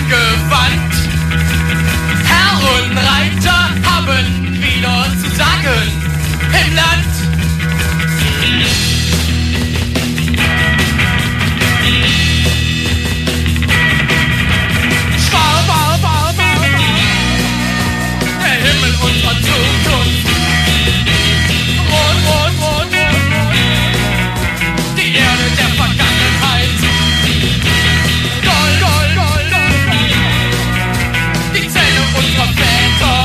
gewandt. Herr und Reiter haben wieder zu sagen im Land. Der Himmel unserer Zukunft. Rot, rot, rot, rot, rot. Die Erde der Vergangenheit. Gold, gold, gold, gold, gold. Die Zähne unserer Väter.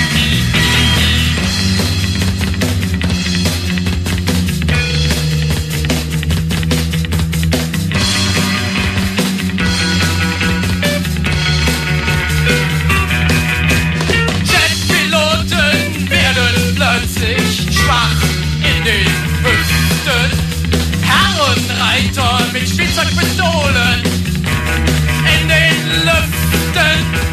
Jetpiloten werden plötzlich schwach in den Hüften. Herrenreiter mit Spielzeugpistolen in den Lüften.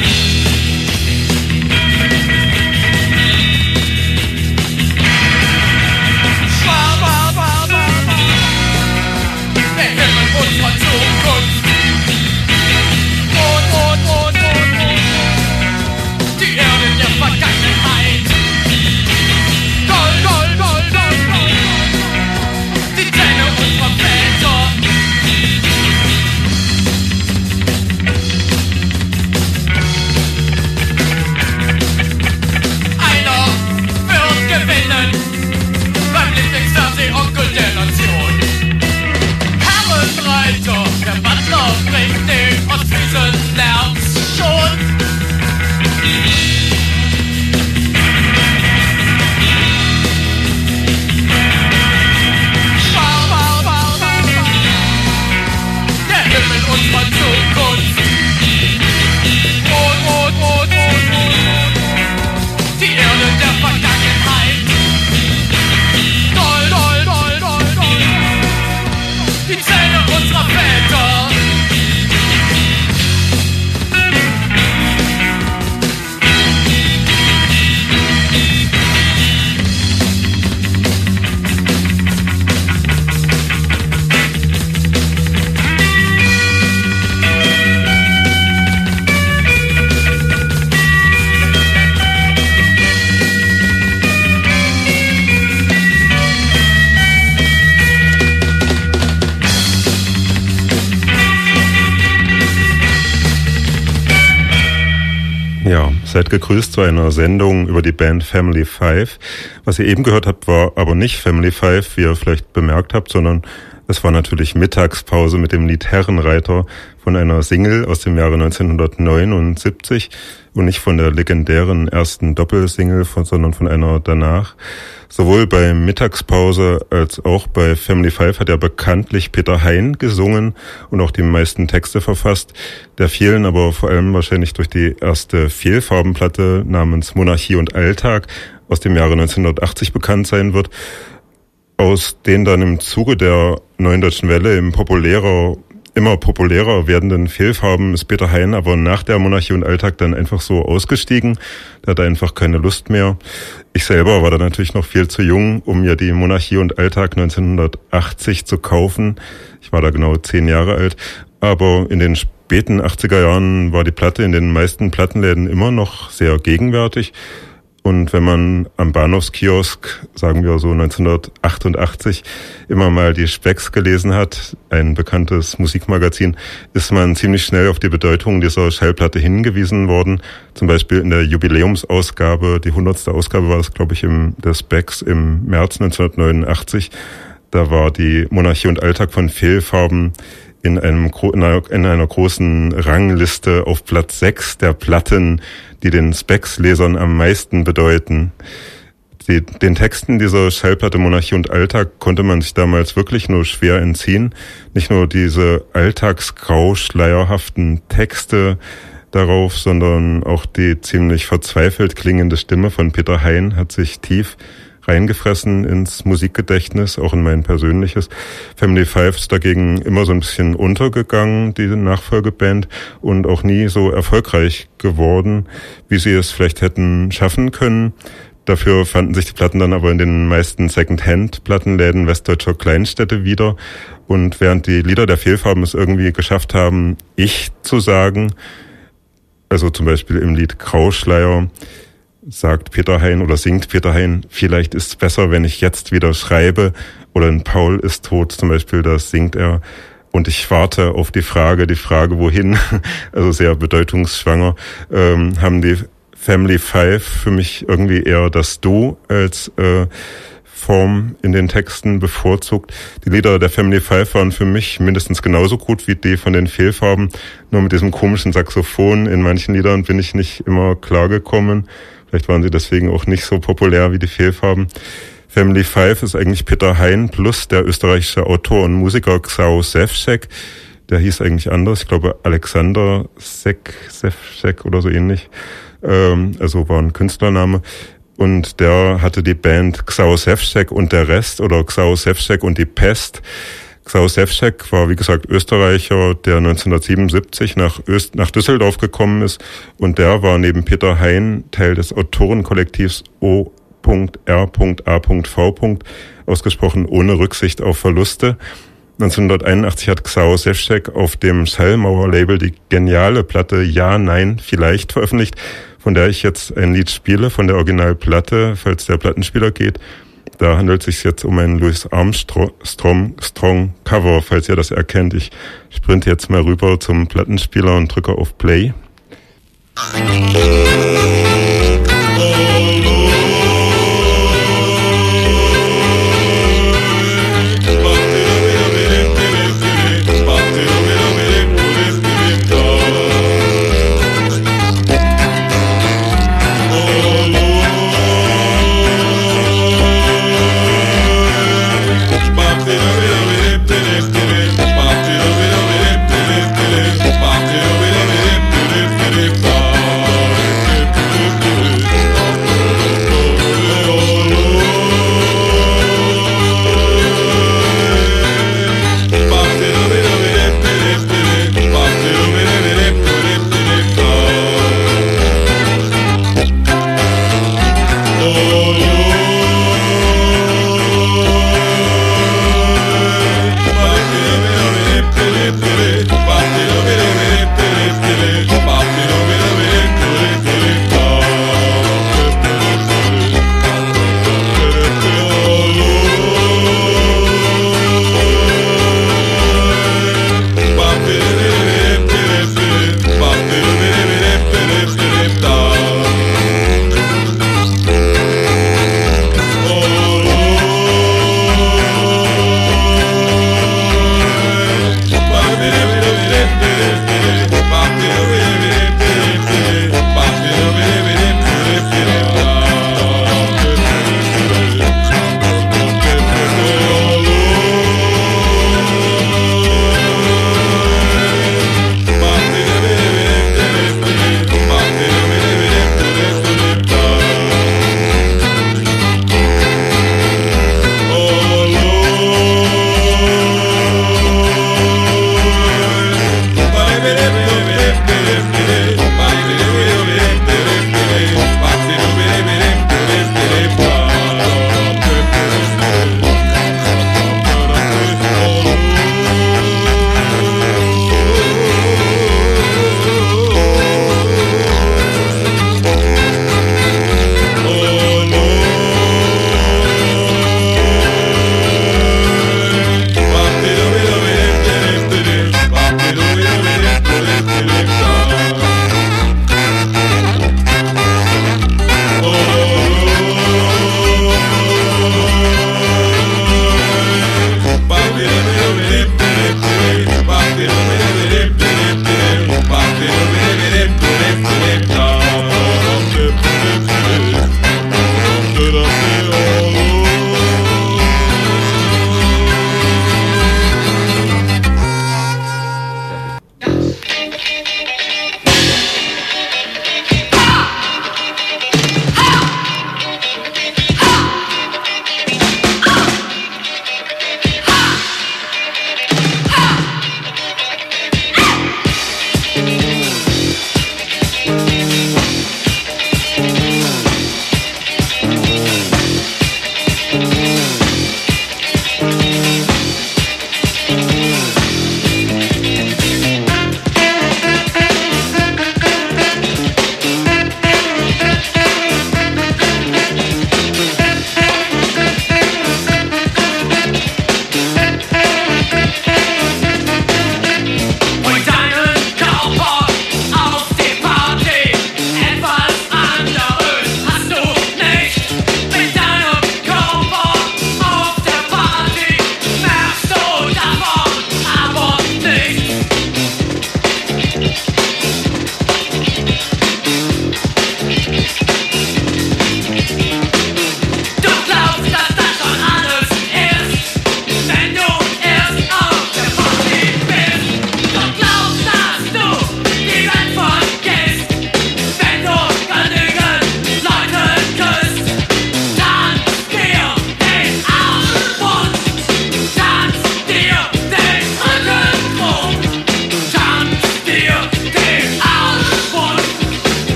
Der Himmel unserer Zukunft. Rot, rot, rot, rot, rot. Die Erde der Vergangenheit. Gold, gold, gold, gold, gold. Die Zähne unserer Väter. Einer wird gewinnen beim Lieblingsfernsehonkel der Nation. Herrenreiter, der Butler bringt den Ostfriesen-Lärm schon. Der Himmel unserer Zukunft. Rot, rot, rot, rot, rot. Die Erde der Vergangenheit. Gold, gold, gold, gold, gold. Die Zähne unserer Väter. Ja, seid gegrüßt zu einer Sendung über die Band Family Five. Was ihr eben gehört habt, war aber nicht Family Five, wie ihr vielleicht bemerkt habt, sondern es war natürlich Mittagspause mit dem Lied Herrenreiter von einer Single aus dem Jahre 1979 und nicht von der legendären ersten Doppelsingle, sondern von einer danach. Sowohl bei Mittagspause als auch bei Family Five hat ja bekanntlich Peter Hein gesungen und auch die meisten Texte verfasst. Der vielen aber vor allem wahrscheinlich durch die erste Fehlfarbenplatte namens Monarchie und Alltag aus dem Jahre 1980 bekannt sein wird, aus denen dann im Zuge der Neuen Deutschen Welle immer populärer werdenden Fehlfarben ist Peter Hein aber nach der Monarchie und Alltag dann einfach so ausgestiegen. Der hatte einfach keine Lust mehr. Ich selber war da natürlich noch viel zu jung, um mir die Monarchie und Alltag 1980 zu kaufen. Ich war da genau 10 Jahre alt. Aber in den späten 80er Jahren war die Platte in den meisten Plattenläden immer noch sehr gegenwärtig. Und wenn man am Bahnhofskiosk, sagen wir so 1988, immer mal die Spex gelesen hat, ein bekanntes Musikmagazin, ist man ziemlich schnell auf die Bedeutung dieser Schallplatte hingewiesen worden. Zum Beispiel in der Jubiläumsausgabe, die 100. Ausgabe war das, glaube ich, der Spex im März 1989. Da war die Monarchie und Alltag von Fehlfarben in einer großen Rangliste auf Platz 6 der Platten, die den Spex-Lesern am meisten bedeuten. Den Texten dieser Schallplatte Monarchie und Alltag konnte man sich damals wirklich nur schwer entziehen. Nicht nur diese alltagsgrau schleierhaften Texte darauf, sondern auch die ziemlich verzweifelt klingende Stimme von Peter Hein hat sich tief reingefressen ins Musikgedächtnis, auch in mein persönliches. Family Five ist dagegen immer so ein bisschen untergegangen, diese Nachfolgeband, und auch nie so erfolgreich geworden, wie sie es vielleicht hätten schaffen können. Dafür fanden sich die Platten dann aber in den meisten Second-Hand-Plattenläden westdeutscher Kleinstädte wieder. Und während die Lieder der Fehlfarben es irgendwie geschafft haben, ich zu sagen, also zum Beispiel im Lied Grauschleier sagt Peter Hein oder singt Peter Hein, vielleicht ist es besser, wenn ich jetzt wieder schreibe. Oder in Paul ist tot zum Beispiel, das singt er. Und ich warte auf die Frage wohin, also sehr bedeutungsschwanger, haben die Family Five für mich irgendwie eher das Du als Form in den Texten bevorzugt. Die Lieder der Family Five waren für mich mindestens genauso gut wie die von den Fehlfarben. Nur mit diesem komischen Saxophon in manchen Liedern bin ich nicht immer klargekommen. Vielleicht waren sie deswegen auch nicht so populär wie die Fehlfarben. Family Five ist eigentlich Peter Hein plus der österreichische Autor und Musiker Xao Ševčík. Der hieß eigentlich anders, ich glaube Alexander Ševčík oder so ähnlich. Also war ein Künstlername. Und der hatte die Band Xao Ševčík und der Rest oder Xao Ševčík und die Pest. Xao Ševčík war, wie gesagt, Österreicher, der 1977 nach Düsseldorf gekommen ist. Und der war neben Peter Hein Teil des Autorenkollektivs O.R.A.V. ausgesprochen ohne Rücksicht auf Verluste. 1981 hat Xao Ševčík auf dem Schallmauer-Label die geniale Platte Ja, Nein, Vielleicht veröffentlicht, von der ich jetzt ein Lied spiele, von der Originalplatte, falls der Plattenspieler geht. Da handelt es sich jetzt um ein Louis Armstrong Cover, falls ihr das erkennt. Ich sprinte jetzt mal rüber zum Plattenspieler und drücke auf Play.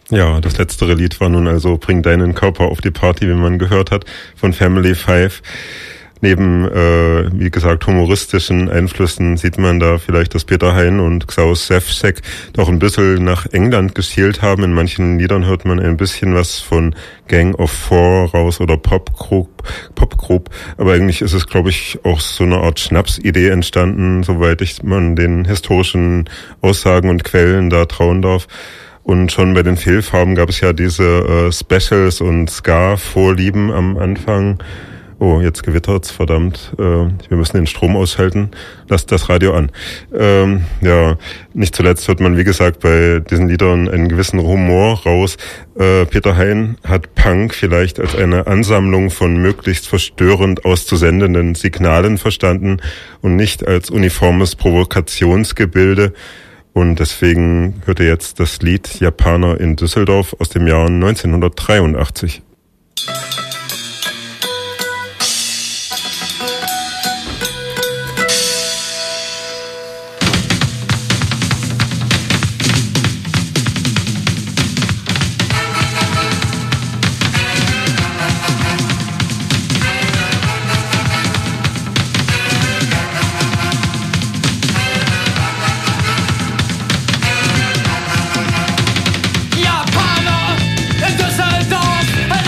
Ja, das letztere Lied war nun also Bring deinen Körper auf die Party, wie man gehört hat, von Family 5. Neben, wie gesagt, humoristischen Einflüssen sieht man da vielleicht, dass Peter Hein und Klaus Sefcek doch ein bisschen nach England geschielt haben. In manchen Liedern hört man ein bisschen was von Gang of Four raus oder Popgroup. Aber eigentlich ist es, glaube ich, auch so eine Art Schnapsidee entstanden, soweit man den historischen Aussagen und Quellen da trauen darf. Und schon bei den Fehlfarben gab es ja diese Specials und Ska-Vorlieben am Anfang. Oh, jetzt gewittert's, verdammt. Wir müssen den Strom ausschalten. Lasst das Radio an. Ja, nicht zuletzt hört man, wie gesagt, bei diesen Liedern einen gewissen Humor raus. Peter Hein hat Punk vielleicht als eine Ansammlung von möglichst verstörend auszusendenden Signalen verstanden und nicht als uniformes Provokationsgebilde. Und deswegen hört ihr jetzt das Lied Japaner in Düsseldorf aus dem Jahr 1983. Japaner in Düsseldorf,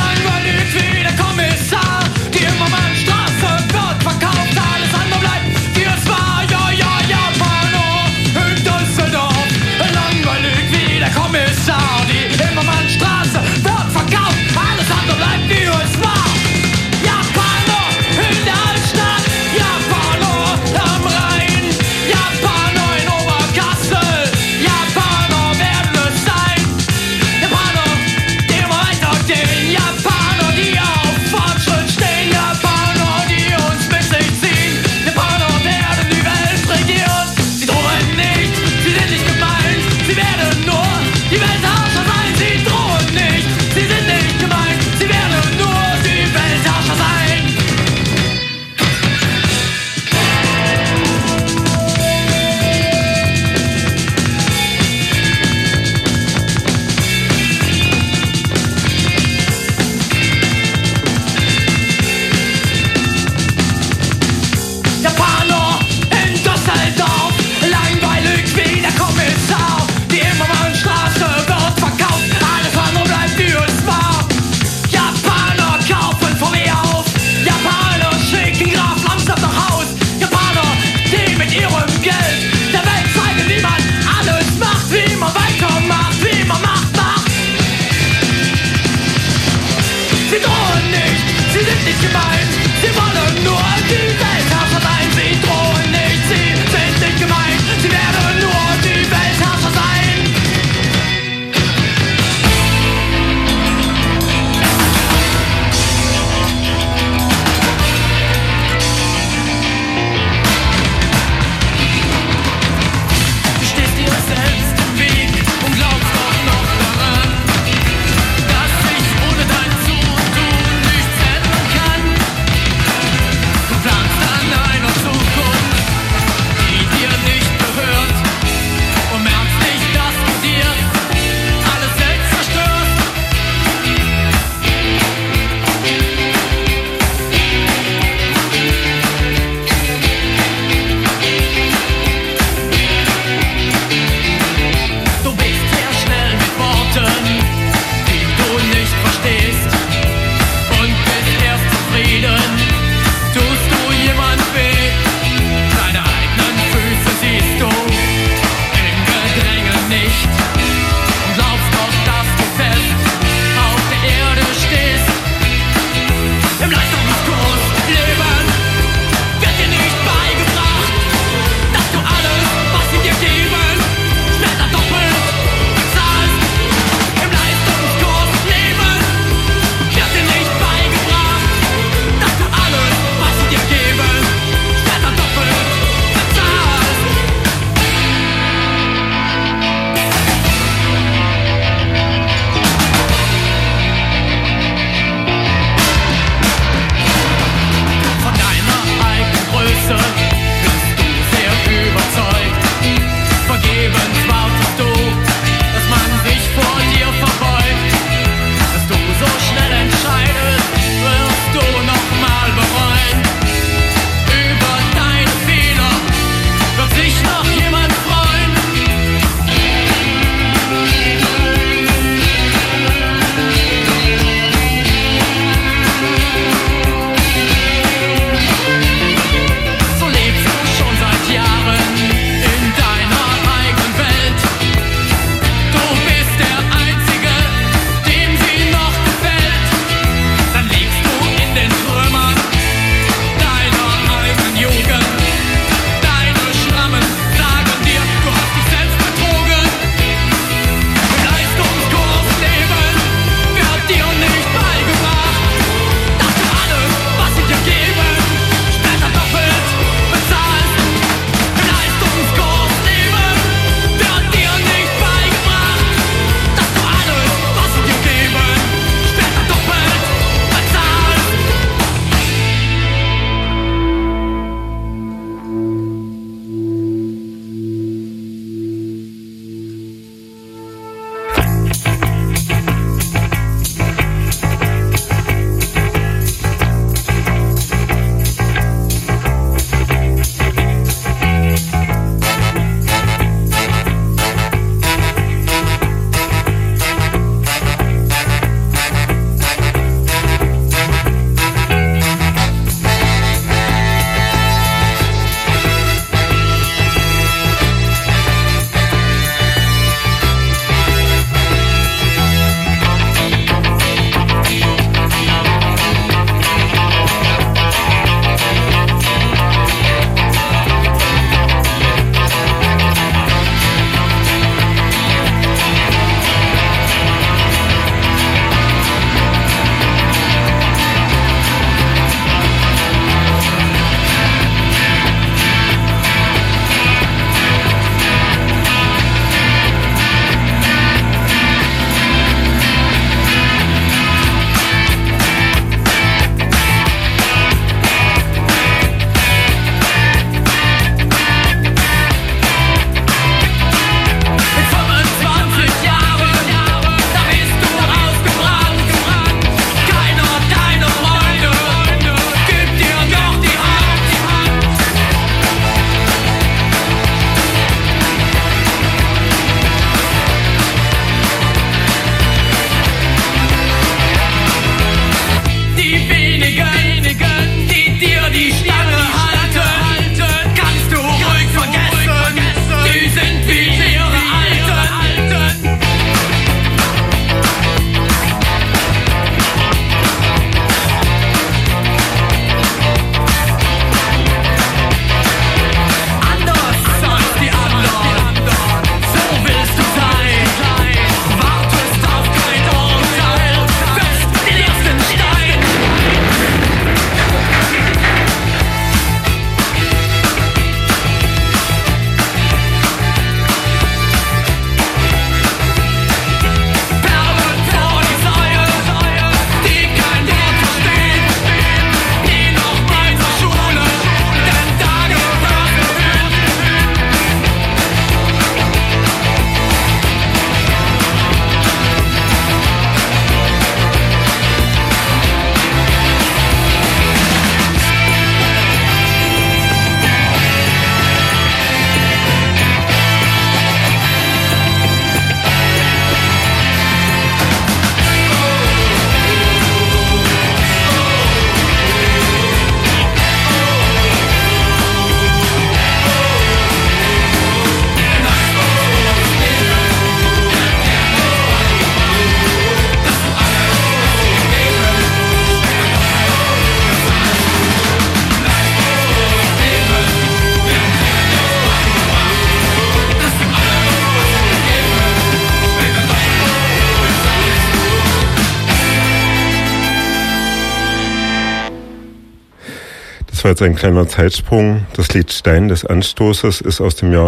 war jetzt ein kleiner Zeitsprung. Das Lied Stein des Anstoßes ist aus dem Jahr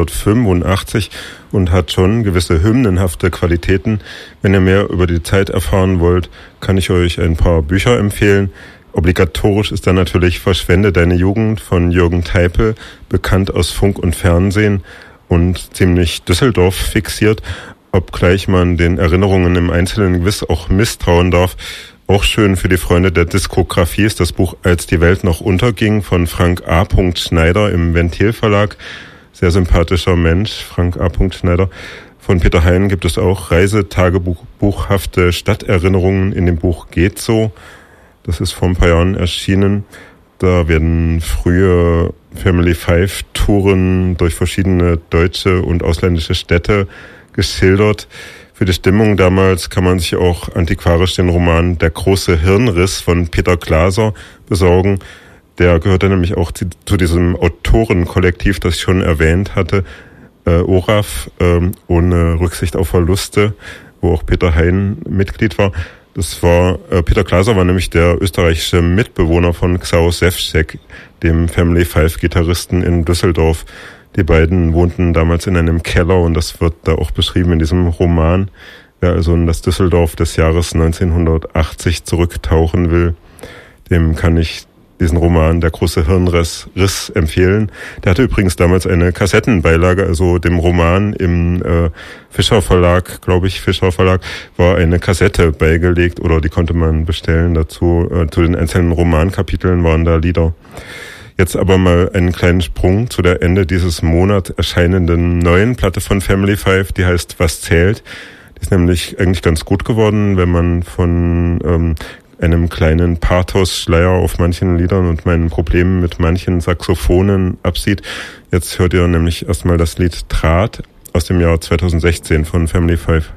1985 und hat schon gewisse hymnenhafte Qualitäten. Wenn ihr mehr über die Zeit erfahren wollt, kann ich euch ein paar Bücher empfehlen. Obligatorisch ist dann natürlich Verschwende deine Jugend von Jürgen Teipel, bekannt aus Funk und Fernsehen und ziemlich Düsseldorf fixiert, obgleich man den Erinnerungen im Einzelnen gewiss auch misstrauen darf. Auch schön für die Freunde der Diskografie ist das Buch Als die Welt noch unterging von Frank A. Schneider im Ventil Verlag. Sehr sympathischer Mensch, Frank A. Schneider. Von Peter Hein gibt es auch Reisetagebuchhafte Stadterinnerungen in dem Buch Geht so. Das ist vor ein paar Jahren erschienen. Da werden frühe Family 5 Touren durch verschiedene deutsche und ausländische Städte geschildert. Für die Stimmung damals kann man sich auch antiquarisch den Roman Der große Hirnriss von Peter Glaser besorgen. Der gehörte nämlich auch zu diesem Autorenkollektiv, das ich schon erwähnt hatte, ORAF, ohne Rücksicht auf Verluste, wo auch Peter Hein Mitglied war. Peter Glaser war nämlich der österreichische Mitbewohner von Xaos Sewczek, dem Family 5 Gitarristen in Düsseldorf. Die beiden wohnten damals in einem Keller und das wird da auch beschrieben in diesem Roman. Wer also in das Düsseldorf des Jahres 1980 zurücktauchen will, dem kann ich diesen Roman Der große Hirnriss empfehlen. Der hatte übrigens damals eine Kassettenbeilage, also dem Roman im Fischer Verlag, war eine Kassette beigelegt oder die konnte man bestellen dazu. Zu den einzelnen Romankapiteln waren da Lieder. Jetzt aber mal einen kleinen Sprung zu der Ende dieses Monats erscheinenden neuen Platte von Family 5, die heißt Was zählt. Die ist nämlich eigentlich ganz gut geworden, wenn man von einem kleinen Pathos-Schleier auf manchen Liedern und meinen Problemen mit manchen Saxophonen absieht. Jetzt hört ihr nämlich erstmal das Lied Draht aus dem Jahr 2016 von Family 5.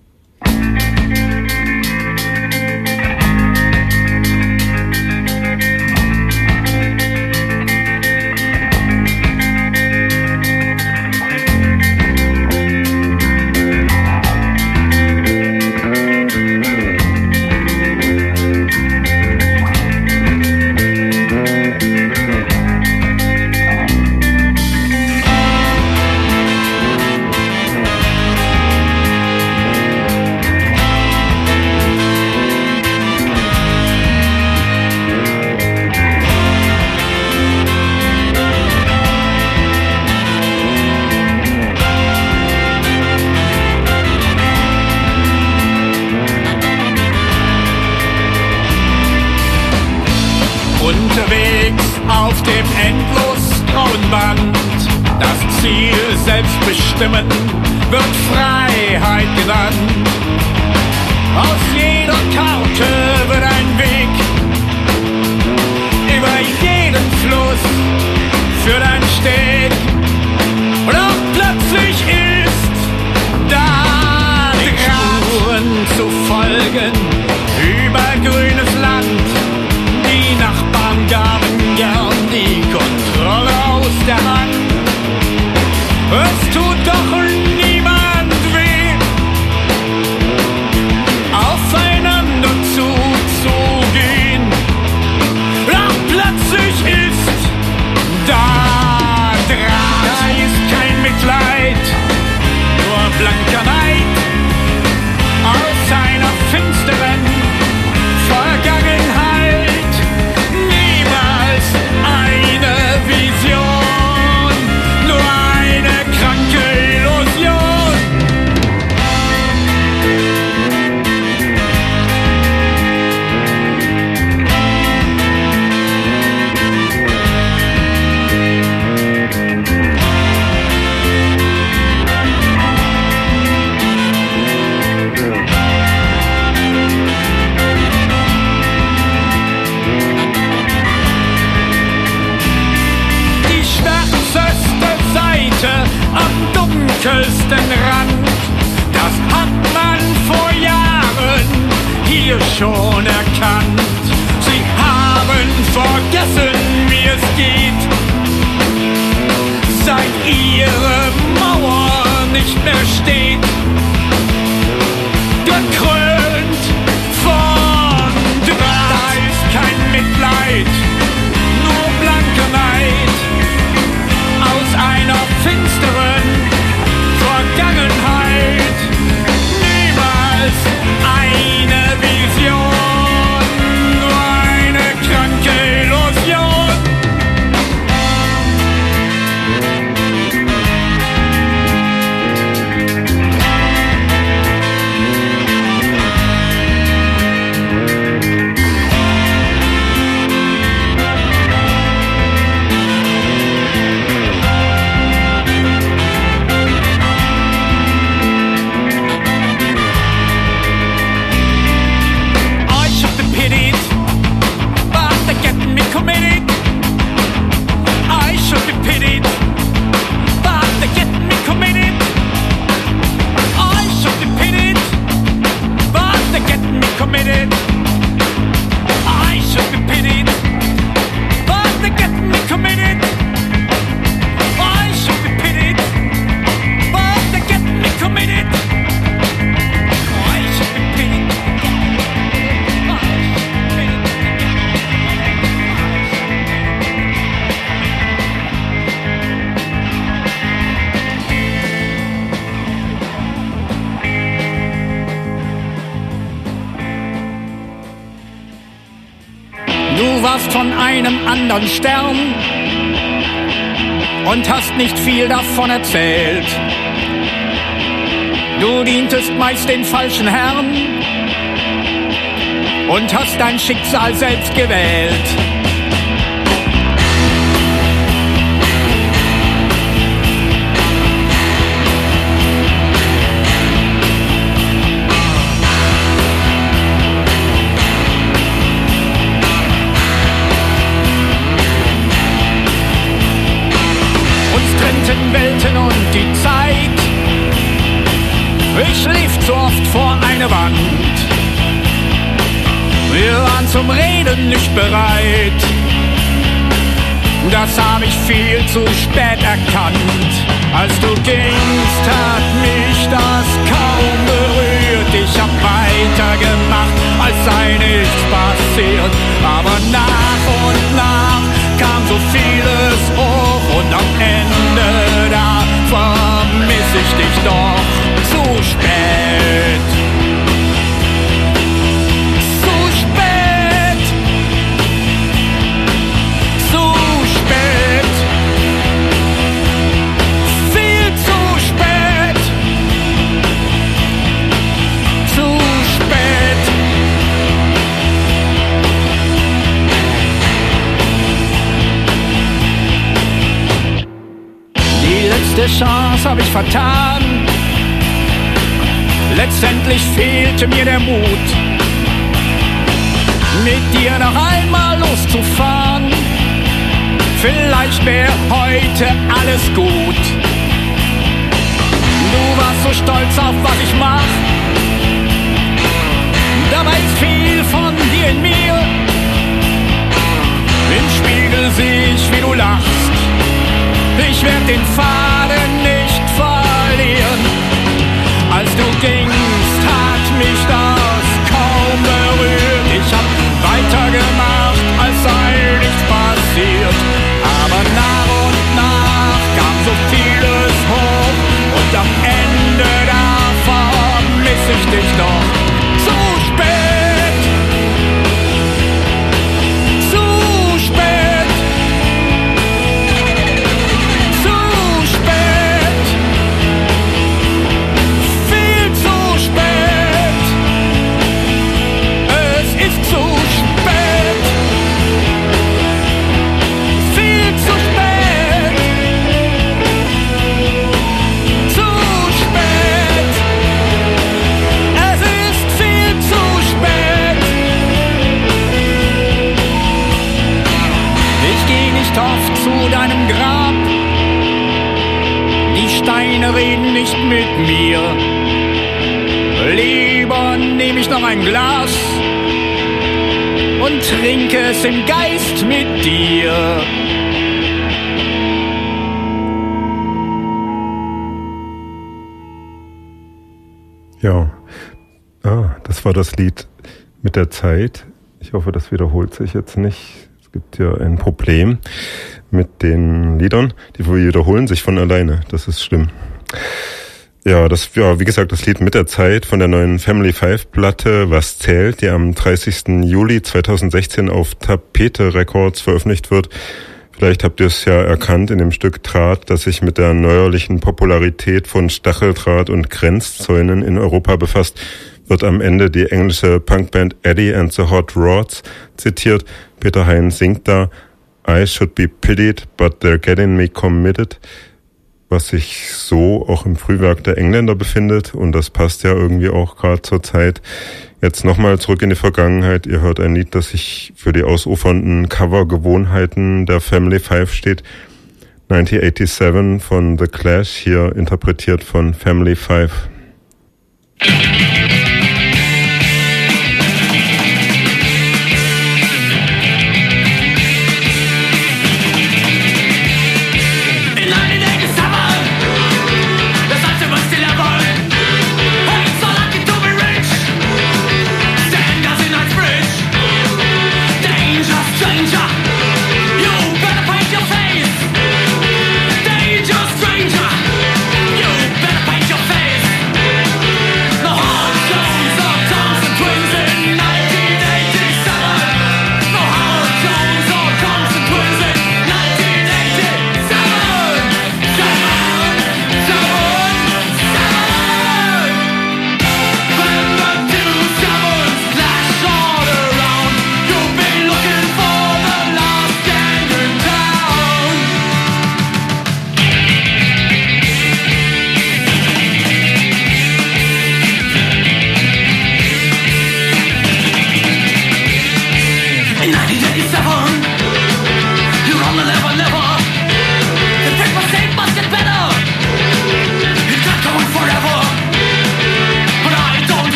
Unterwegs auf dem endlos grauen Band, das Ziel selbst bestimmen, wird Freiheit genannt. Aus jeder Karte wird ein Weg, über jeden Fluss führt ein Steg. Und auch plötzlich ist da den Spuren zu folgen, über grünes Land. Die Nachbarn gaben gern die Kontrolle aus der Hand. Es tut doch niemand weh, aufeinander zuzugehen. Doch plötzlich ist da Draht. Da ist kein Mitleid, nur blanker Neid aus einer finsteren Vergangenheit. Küstenrand, das hat man vor Jahren hier schon erkannt. Sie haben vergessen, wie es geht, seit ihre Mauer nicht mehr steht. Gekrönt von Draht, da ist kein Mitleid, nur warst von einem anderen Stern und hast nicht viel davon erzählt. Du dientest meist den falschen Herrn und hast dein Schicksal selbst gewählt. Welten und die Zeit. Ich lief zu oft vor eine Wand. Wir waren zum Reden nicht bereit. Das hab ich viel zu spät erkannt. Als du gingst, hat mich das kaum berührt. Ich hab weitergemacht, als sei nichts passiert. Aber nach und nach kam so vieles hoch und am Ende da vermiss ich dich doch zu spät. Zu spät. Zu spät. Viel zu spät. Zu spät. Die letzte Chance hab ich vertan. Letztendlich fehlte mir der Mut, mit dir noch einmal loszufahren. Vielleicht wäre heute alles gut. Du warst so stolz auf, was ich mach. Dabei ist viel von dir in mir. Im Spiegel seh ich, wie du lachst. Ich werd den Faden nicht verlieren. Als du gingst, hat mich das kaum berührt. Ich hab weitergemacht, als sei nichts passiert. Aber nach und nach kam so vieles hoch. Und am Ende da vermiss ich dich doch. Zu spät. Zu spät. Zu spät. Viel zu spät. Es ist zu spät. Viel zu spät. Zu spät. Es ist viel zu spät. Ich geh nicht oft zu deinem Grab. Die Steine reden nicht mit mir. Lieber nehm ich noch ein Glas und trinke es im Geist mit dir. Ja, das war das Lied mit der Zeit. Ich hoffe, das wiederholt sich jetzt nicht. Es gibt ja ein Problem mit den Liedern. Die wiederholen sich von alleine. Das ist schlimm. Ja, wie gesagt, das Lied mit der Zeit von der neuen Family 5 Platte, Was zählt, die am 30. Juli 2016 auf Tapete Records veröffentlicht wird. Vielleicht habt ihr es ja erkannt in dem Stück Draht, das sich mit der neuerlichen Popularität von Stacheldraht und Grenzzäunen in Europa befasst, wird am Ende die englische Punkband Eddie and the Hot Rods zitiert. Peter Hein singt da, I should be pitied, but they're getting me committed, was sich so auch im Frühwerk der Engländer befindet, und das passt ja irgendwie auch gerade zur Zeit. Jetzt nochmal zurück in die Vergangenheit. Ihr hört ein Lied, das sich für die ausufernden Covergewohnheiten der Family 5 steht. 1987 von The Clash, hier interpretiert von Family 5. Stranger, you better paint your face.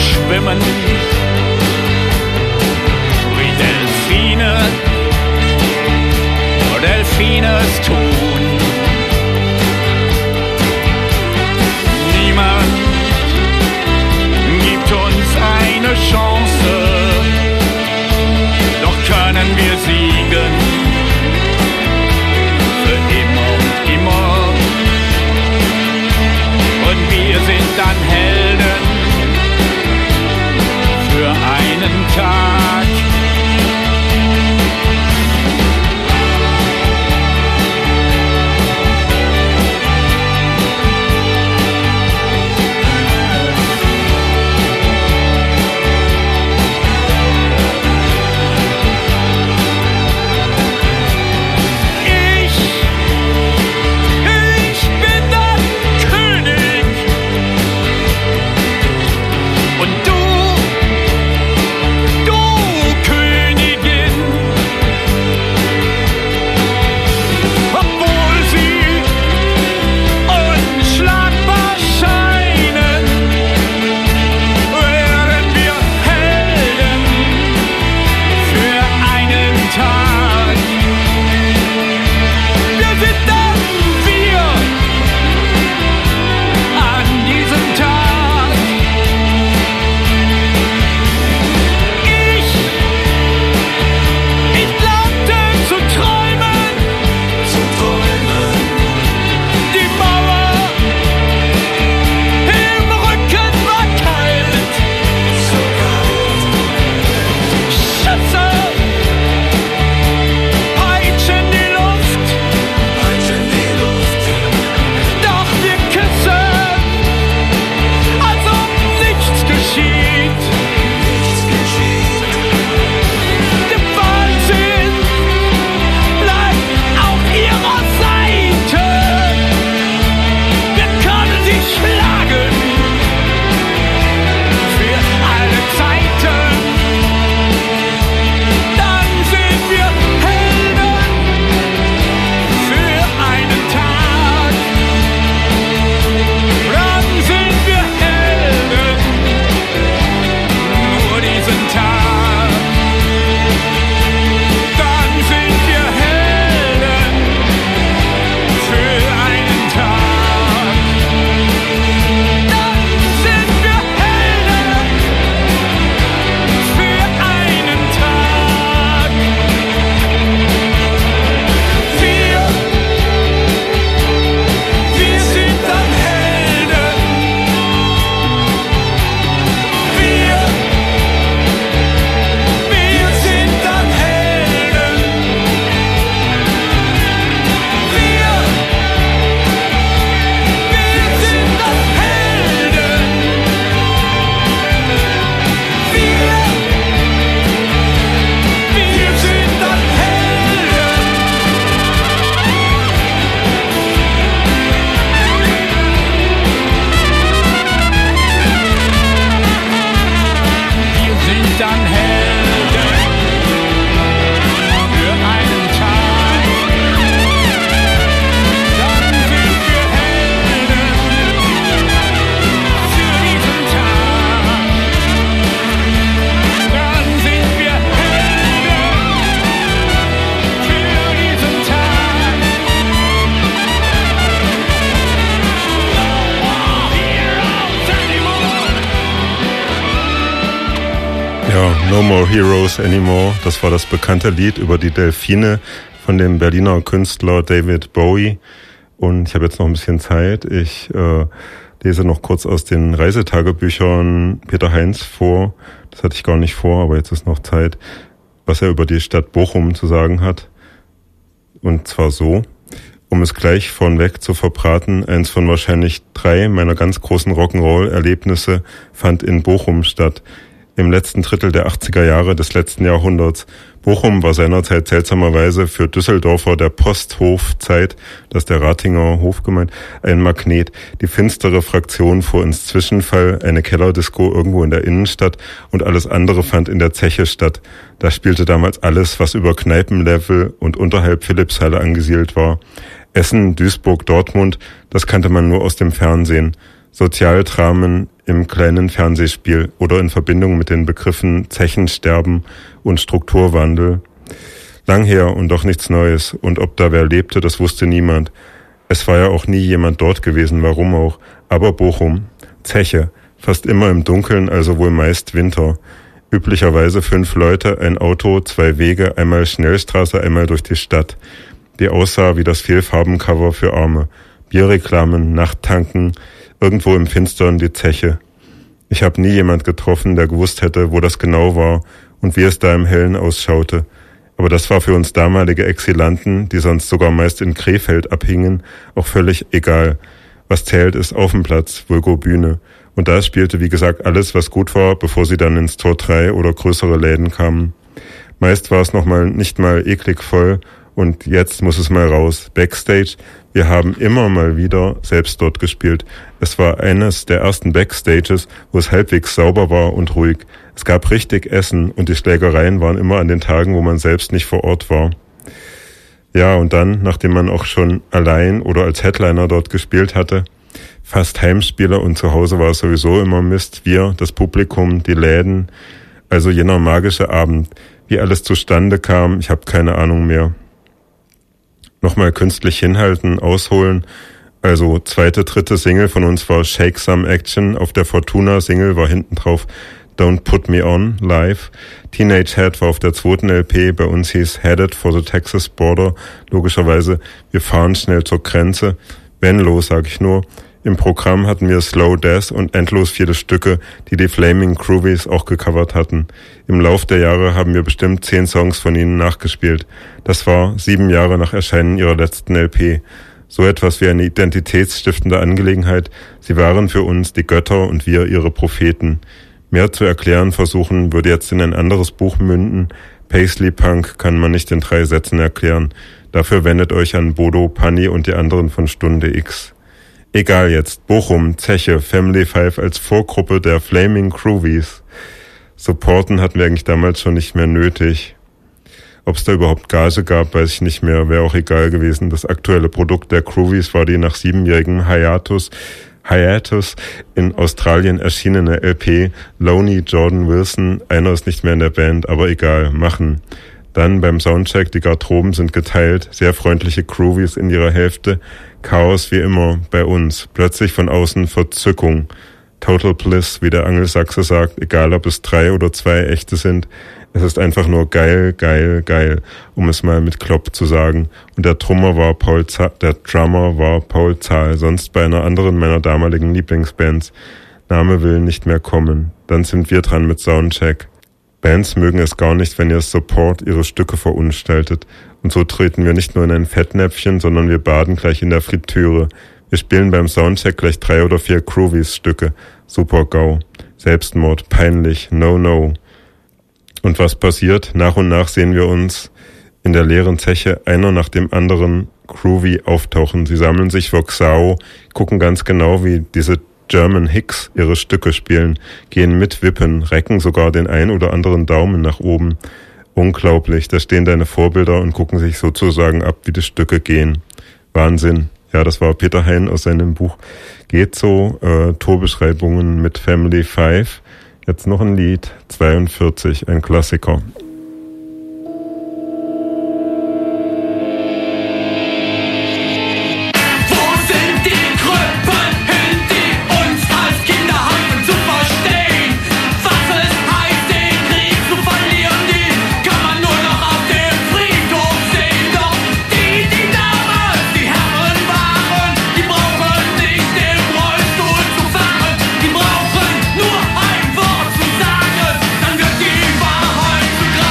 schwimmen wie Delfine es tun. Niemand gibt uns eine Chance, doch können wir siegen, für immer und immer. Und wir sind dann Helden für einen Tag. No More Heroes Anymore. Das war das bekannte Lied über die Delfine von dem Berliner Künstler David Bowie. Und ich habe jetzt noch ein bisschen Zeit. Ich lese noch kurz aus den Reisetagebüchern Peter Heinz vor. Das hatte ich gar nicht vor, aber jetzt ist noch Zeit, was er über die Stadt Bochum zu sagen hat. Und zwar so: Um es gleich vornweg zu verbraten, eins von wahrscheinlich 3 meiner ganz großen Rock'n'Roll-Erlebnisse fand in Bochum statt. Im letzten Drittel der 80er Jahre des letzten Jahrhunderts. Bochum war seinerzeit seltsamerweise für Düsseldorfer der Posthofzeit, das ist der Ratinger Hof gemeint, ein Magnet. Die finstere Fraktion fuhr ins Zwischenfall, eine Kellerdisco irgendwo in der Innenstadt, und alles andere fand in der Zeche statt. Da spielte damals alles, was über Kneipenlevel und unterhalb Philippshalle angesiedelt war. Essen, Duisburg, Dortmund, das kannte man nur aus dem Fernsehen. Sozialdramen, im kleinen Fernsehspiel oder in Verbindung mit den Begriffen Zechensterben und Strukturwandel. Lang her und doch nichts Neues. Und ob da wer lebte, das wusste niemand. Es war ja auch nie jemand dort gewesen, warum auch. Aber Bochum, Zeche, fast immer im Dunkeln, also wohl meist Winter. Üblicherweise 5 Leute, ein Auto, 2 Wege, einmal Schnellstraße, einmal durch die Stadt. Die aussah wie das Vielfarbencover für Arme. Bierreklamen, Nachttanken, irgendwo im Finstern die Zeche. Ich habe nie jemand getroffen, der gewusst hätte, wo das genau war und wie es da im Hellen ausschaute. Aber das war für uns damalige Exilanten, die sonst sogar meist in Krefeld abhingen, auch völlig egal. Was zählt, ist Aufenplatz, vulgo Bühne. Und da spielte, wie gesagt, alles, was gut war, bevor sie dann ins Tor 3 oder größere Läden kamen. Meist war es nicht mal eklig voll und jetzt muss es mal raus. Backstage, wir haben immer mal wieder selbst dort gespielt. Es war eines der ersten Backstages, wo es halbwegs sauber war und ruhig. Es gab richtig Essen und die Schlägereien waren immer an den Tagen, wo man selbst nicht vor Ort war. Ja, und dann, nachdem man auch schon allein oder als Headliner dort gespielt hatte, fast Heimspieler und zu Hause war es sowieso immer Mist, wir, das Publikum, die Läden, also jener magische Abend. Wie alles zustande kam, ich habe keine Ahnung mehr. Nochmal künstlich hinhalten, ausholen. Also 2., 3. Single von uns war Shake Some Action. Auf der Fortuna-Single war hinten drauf Don't Put Me On live. Teenage Head war auf der 2. LP. Bei uns hieß Headed for the Texas Border. Logischerweise, wir fahren schnell zur Grenze. Venlo, sag ich nur. Im Programm hatten wir Slow Death und endlos viele Stücke, die Flaming Groovies auch gecovert hatten. Im Lauf der Jahre haben wir bestimmt 10 Songs von ihnen nachgespielt. Das war 7 Jahre nach Erscheinen ihrer letzten LP. So etwas wie eine identitätsstiftende Angelegenheit. Sie waren für uns die Götter und wir ihre Propheten. Mehr zu erklären versuchen würde jetzt in ein anderes Buch münden. Paisley Punk kann man nicht in 3 Sätzen erklären. Dafür wendet euch an Bodo, Panni und die anderen von Stunde X. Egal jetzt, Bochum, Zeche, Family 5 als Vorgruppe der Flaming Groovies. Supporten hatten wir eigentlich damals schon nicht mehr nötig. Ob es da überhaupt Gage gab, weiß ich nicht mehr, wäre auch egal gewesen. Das aktuelle Produkt der Groovies war die nach 7-jährigen Hiatus in Australien erschienene LP Lonely Jordan Wilson. Einer ist nicht mehr in der Band, aber egal, machen. Dann beim Soundcheck, die Garderoben sind geteilt, sehr freundliche Groovies in ihrer Hälfte. Chaos wie immer bei uns. Plötzlich von außen Verzückung. Total Bliss, wie der Angelsachse sagt, egal ob es 3 oder 2 echte sind. Es ist einfach nur geil, geil, geil, um es mal mit Klopp zu sagen. Und der Drummer war Paul Zahl, sonst bei einer anderen meiner damaligen Lieblingsbands. Name will nicht mehr kommen. Dann sind wir dran mit Soundcheck. Bands mögen es gar nicht, wenn ihr Support ihre Stücke verunstaltet. Und so treten wir nicht nur in ein Fettnäpfchen, sondern wir baden gleich in der Fritteure. Wir spielen beim Soundcheck gleich 3 oder 4 Groovies-Stücke. Super GAU. Selbstmord, peinlich, no. Und was passiert? Nach und nach sehen wir uns in der leeren Zeche einer nach dem anderen Groovy auftauchen. Sie sammeln sich Voxao, gucken ganz genau, wie diese German Hicks ihre Stücke spielen, gehen mit Wippen, recken sogar den ein oder anderen Daumen nach oben. Unglaublich, da stehen deine Vorbilder und gucken sich sozusagen ab, wie die Stücke gehen. Wahnsinn. Ja, das war Peter Hein aus seinem Buch Geht so, Tourbeschreibungen mit Family 5. Jetzt noch ein Lied, 42, ein Klassiker. Dann wird die Wahrheit zu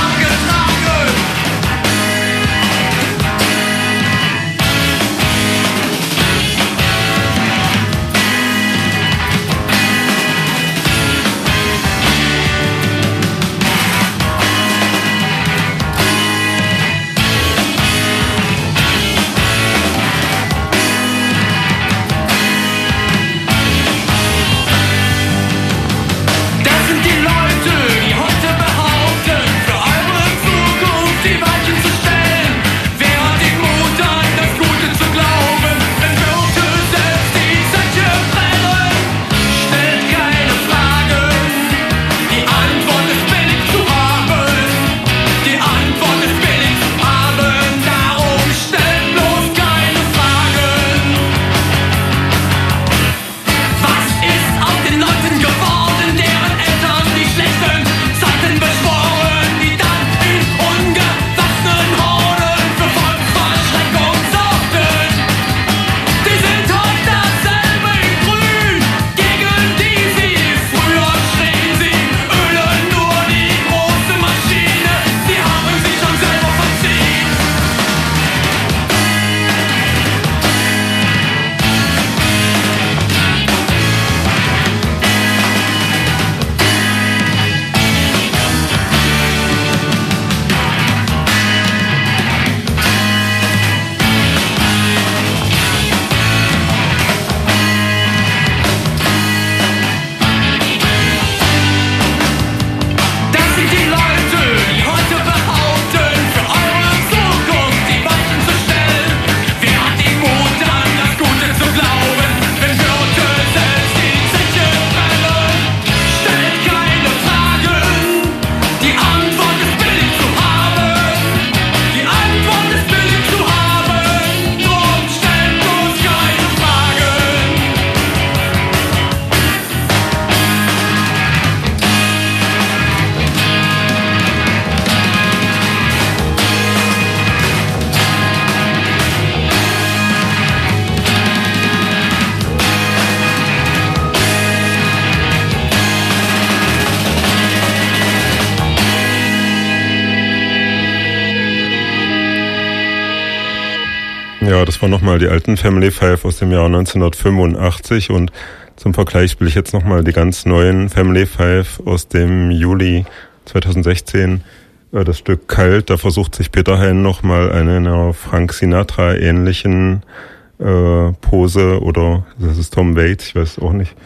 Ja, das waren nochmal die alten Family Five aus dem Jahr 1985 und zum Vergleich spiele ich jetzt nochmal die ganz neuen Family Five aus dem Juli 2016. Das Stück Kalt, da versucht sich Peter Hein nochmal einer Frank Sinatra ähnlichen Pose, oder das ist Tom Waits, ich weiß auch nicht.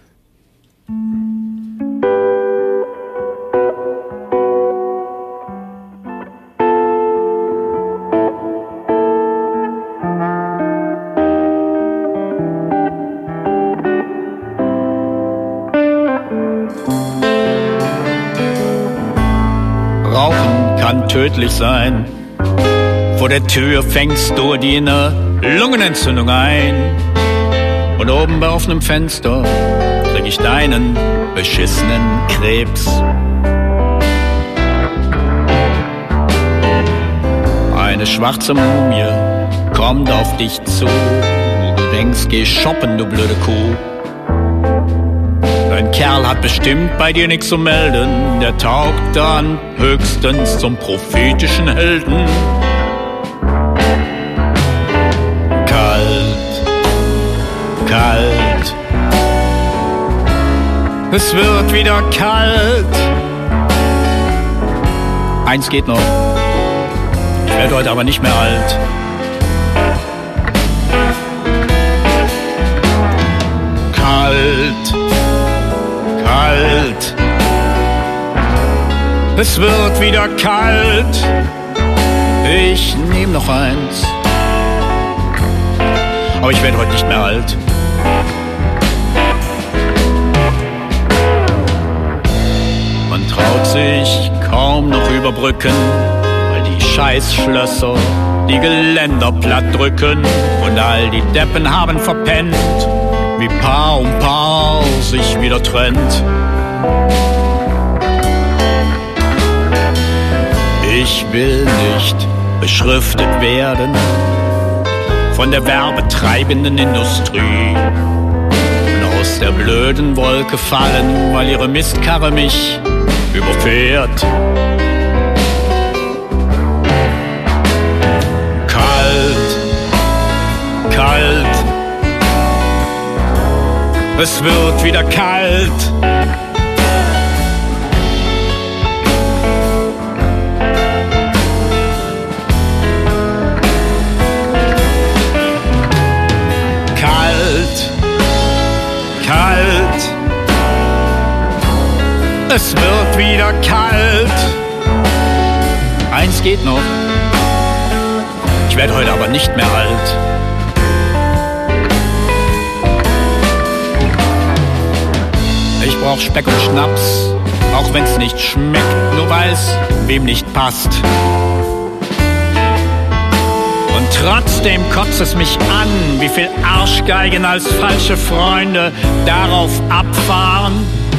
Rauchen kann tödlich sein. Vor der Tür fängst du dir eine Lungenentzündung ein. Und oben bei offenem Fenster krieg ich deinen beschissenen Krebs. Eine schwarze Mumie kommt auf dich zu. Du denkst, geh shoppen, du blöde Kuh. Dein Kerl hat bestimmt bei dir nichts zu melden. Der taugt dann höchstens zum prophetischen Helden. Kalt, kalt, es wird wieder kalt. Eins geht noch, ich werde heute aber nicht mehr alt. Kalt, kalt, es wird wieder kalt. Ich nehm noch eins, aber ich werde heute nicht mehr alt. Man traut sich kaum noch über Brücken, weil die Scheißschlösser die Geländer platt drücken. Und all die Deppen haben verpennt, wie Paar um Paar sich wieder trennt. Ich will nicht beschriftet werden von der werbetreibenden Industrie und aus der blöden Wolke fallen, weil ihre Mistkarre mich überfährt. Kalt, kalt, es wird wieder kalt. Kalt, es wird wieder kalt. Eins geht noch, ich werde heute aber nicht mehr alt. Ich brauch Speck und Schnaps, auch wenn's nicht schmeckt, nur weil's wem nicht passt. Und trotzdem kotzt es mich an, wie viel Arschgeigen als falsche Freunde darauf abfahren.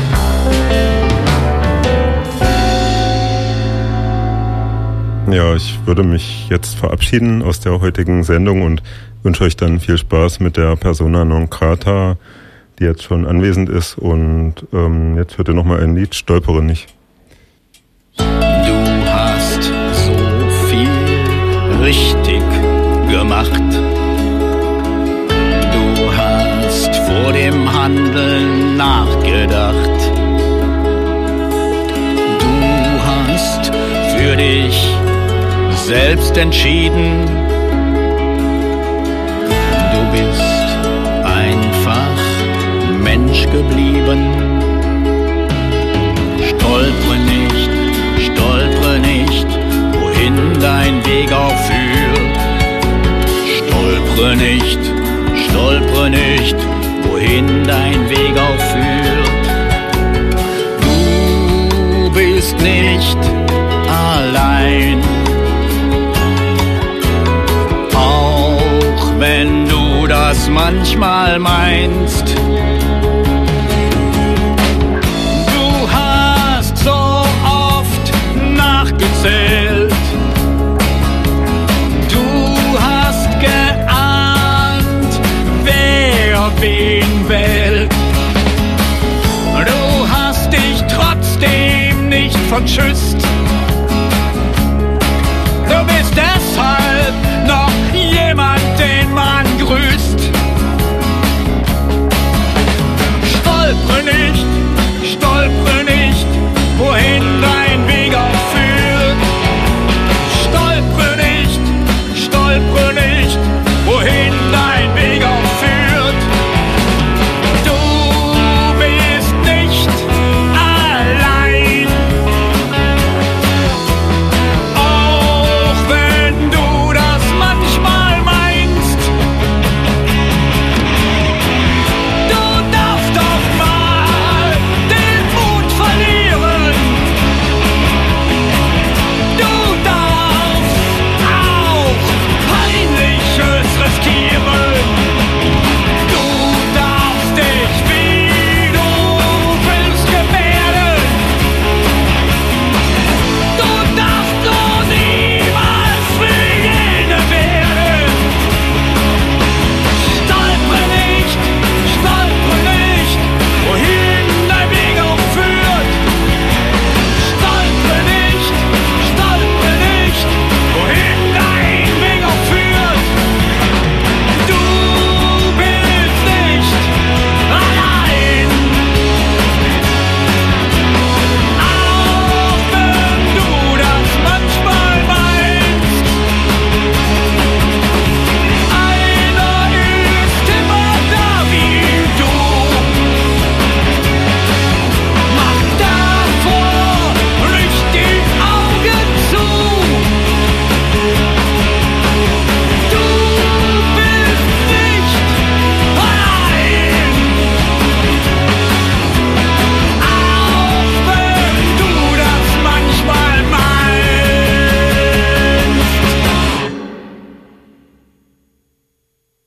Ja, ich würde mich jetzt verabschieden aus der heutigen Sendung und wünsche euch dann viel Spaß mit der Persona non grata, die jetzt schon anwesend ist. Und jetzt hört ihr nochmal ein Lied, Stolpere nicht. Du hast so viel richtig gemacht. Du hast vor dem Handeln nachgedacht. Du hast für dich selbst entschieden. Du bist einfach Mensch geblieben. Stolpere nicht, wohin dein Weg auch führt. Stolpere nicht, wohin dein Weg auch führt. Du bist nicht allein, auch wenn du das manchmal meinst. Du hast so oft nachgezählt. Wen wählt. Du hast dich trotzdem nicht verschüsst. Du bist deshalb